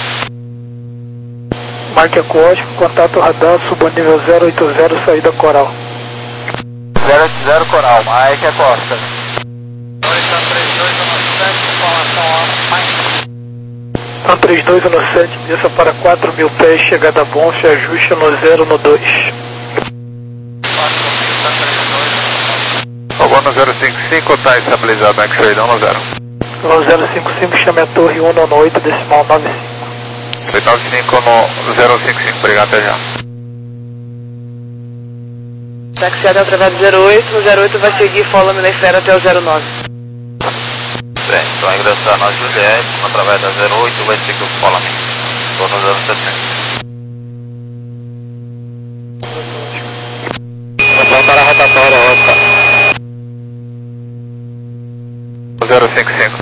Mike Costa, contato radar, subnível zero oito zero, saída Coral. zero oito zero Coral, Mike Costa. oito três dois um sete, informação a um três dois um sete, desça para quatro mil pés, chegada Bonf, ajuste no zero no dois. No zero cinco cinco, está estabilizado no X-Ray, não no zero. No zero cinco cinco, chame a torre um no oito, decimal nove cinco. oito nove cinco no zero cinco cinco, obrigado, até já. Táxi Adel através do zero oito, no zero oito vai seguir follow-me na esfera até o zero nove. Bem, então ingressar na Juliette, através da zero oito, vai seguir o follow-me. Estou no zero sete cinco. Vamos para a rotatória, Oscar. zero cinco cinco.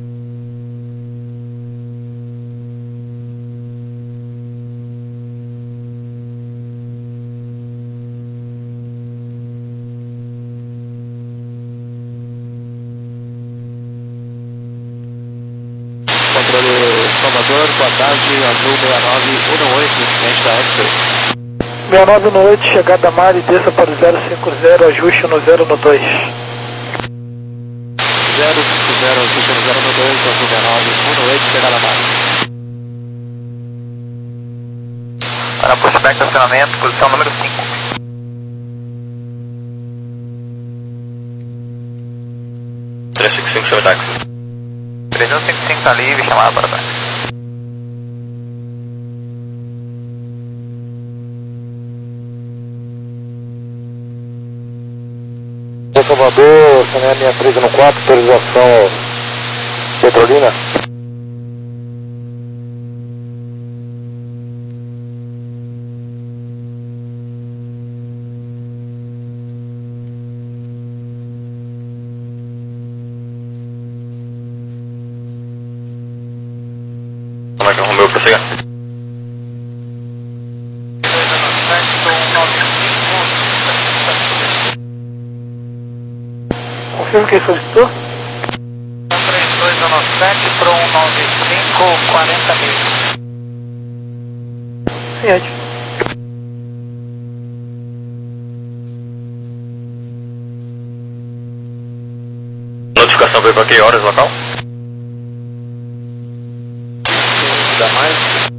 Controle Salvador, boa tarde, azul seis nove um oito, incidente da X-Ray. seis nove um oito, chegada Mari, desça para o zero cinco zero, ajuste no zero no dois. zero cinco zero, ajuste no zero no dois, azul seis nove um oito, chegada Mari. Para pushback estacionamento, posição número cinco. três cinco cinco, chama táxi. três um cinco cinco está livre, chamada para táxi. Salvador, C N M sessenta e três no quatro, autorização Petrolina. Como é que arrumou para chegar? Confirma quem solicitou? um três dois um sete para um nove cinco, quarenta mil. Fiat. Notificação veio para que horas local? Dá mais?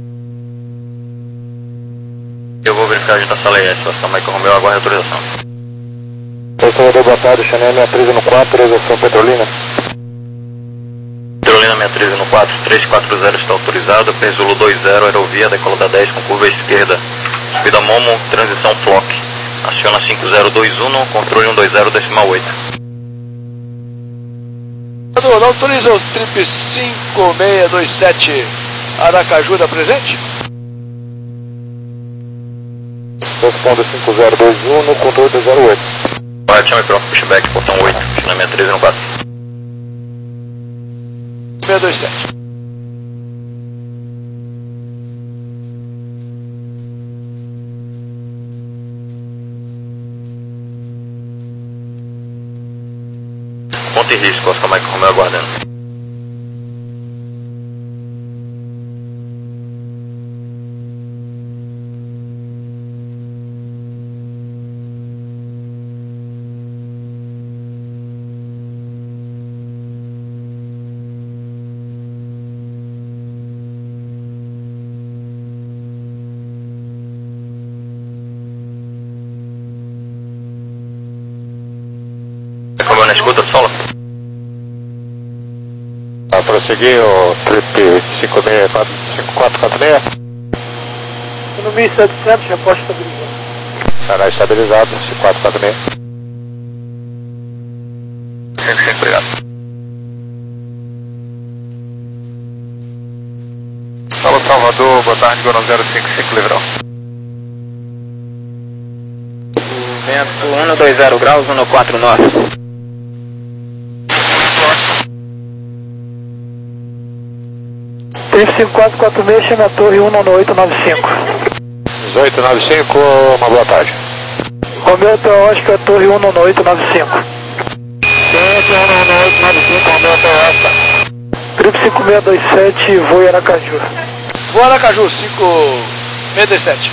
Eu vou verificar a gente da sala E S, situação Michael Romeo, aguarde a autorização. Salvador, boa tarde, C N M sessenta e três no quatro, autorização Petrolina. Petrolina sessenta e três no quatro, três quatro zero está autorizado, Pezulo dois zero, aerovia, decola da dez com curva esquerda, subida Momo, transição Flock. Aciona cinco zero dois um, controle um dois zero decimal oito. Autoriza o trip cinco seis dois sete, Aracaju da presente? Responde cinco zero dois um no controle do zero oito. Vai, chame para o pushback, portão oito, sessenta e três no quatro. seis dois sete. e risco, Oscar Mike Romeo aguardando. Romeo na escuta, solo. A prosseguir o trip cinco seis quatro quatro seis. No mil e setecentos, já pode estabilizar. Será estabilizado, cinco quatro quatro seis. cinco cinco, obrigado. Alô Salvador, boa tarde, Goron zero cinco cinco, livrão. Vento um dois zero graus, um quatro norte. Trip cinco quatro quatro seis, chama a torre um nove oito nove cinco. dezoito nove cinco, uma boa tarde. Romeo Hotel Oscar, torre um nove oito nove cinco. Centro um nove oito nove cinco, Romeo Hotel Oscar. Trip cinco seis dois sete, voo em Aracaju. Vou Aracaju, cinco seis dois sete.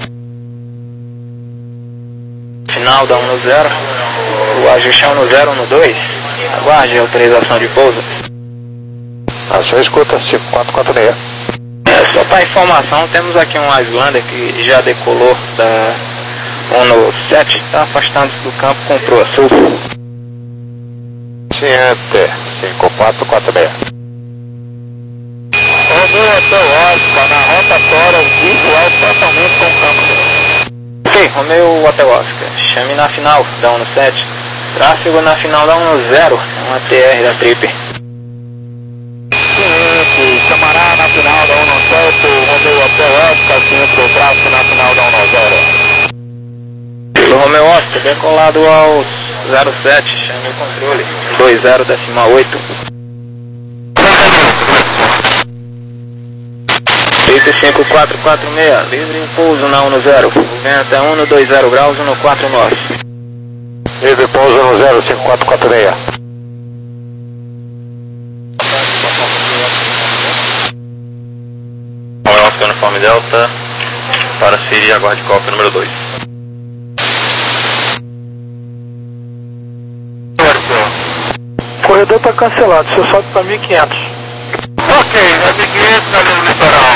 Final da um no zero. O ajuste é um no zero, um no dois. Aguarde a autorização de pouso. A sua escuta, cinco quatro quatro seis. É, só para informação, temos aqui um Islander que já decolou da um no sete, está afastando-se do campo com proa sul. Ciente, cinco quatro quatro seis. Romeo Hotel Oscar, na rotatória visual totalmente com o campo. Ok, Romeo Hotel Oscar, chame na final da um no sete. Tráfego na final da um no zero, uma T R da Trip. Ciente, chamará na final da um no sete, Romeo Hotel Oscar, centro, tráfego na final da um no zero. O Romeo Oscar, decolado ao zero sete, chame o controle, dois zero decimal oito. Trip cinco quatro quatro seis, livre em pouso na um no zero. O vento é um no dois zero graus, um no quatro norte. Livre pouso no zero cinco quatro quatro seis. Romeo Oscar uniforme Delta, para Siri, aguarde cópia número dois. O corredor está cancelado, seu sobe para mil e quinhentos. Ok, é mil e quinhentos ali no litoral.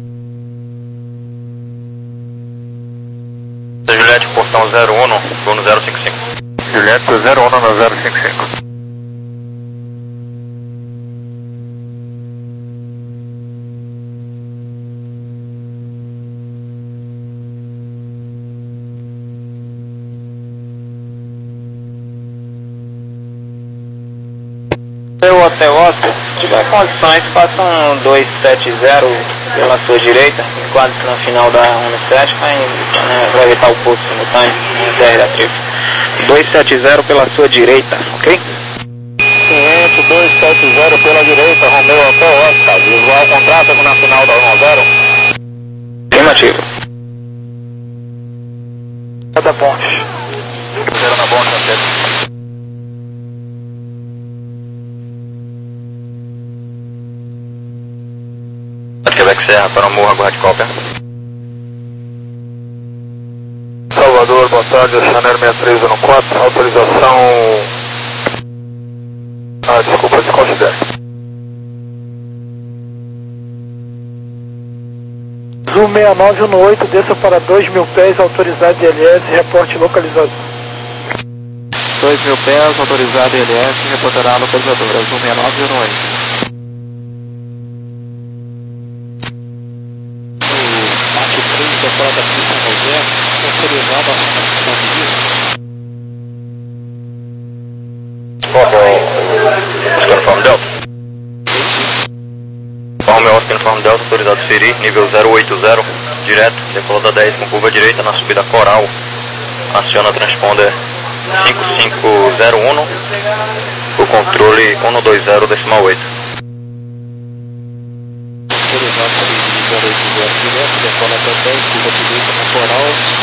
Juliette, portão zero um, voo no zero cinco cinco. Juliette zero um no zero cinco cinco. Seu Hotel Oscar, se tiver condições, faça um dois sete zero pela sua direita, enquadre-se na final da um no sete para evitar o pouso simultâneo no T R da Trip. dois sete zero pela sua direita, ok? Ciente, dois sete zero pela direita, Romeo Hotel Oscar, visual com tráfego na final da um no zero. Afirmativo. Cada ponte. Zero na ponte, ok. Quebec Serra, para o Morro, aguarde cópia. Salvador, boa tarde, Chanel seis três um quatro, autorização... Ah, desculpa, desconsidere. Zoom seis nove um oito, desça para dois mil pés, autorizado I L S, reporte localizador. dois mil pés, autorizado I L S, reportará a localizadora, Zoom seis nove um oito. Decola da pista noventa, autorizado a Oscar uniforme Delta. Romeo Oscar uniforme Delta, autorizado Siri, nível zero oito zero, direto, decola da dez com curva direita na subida Coral. Aciona transponder cinco cinco zero um, o controle um dois zero decimal oito. autorizado Siri, zero oito zero direto, decola da dez, curva direita na Coral.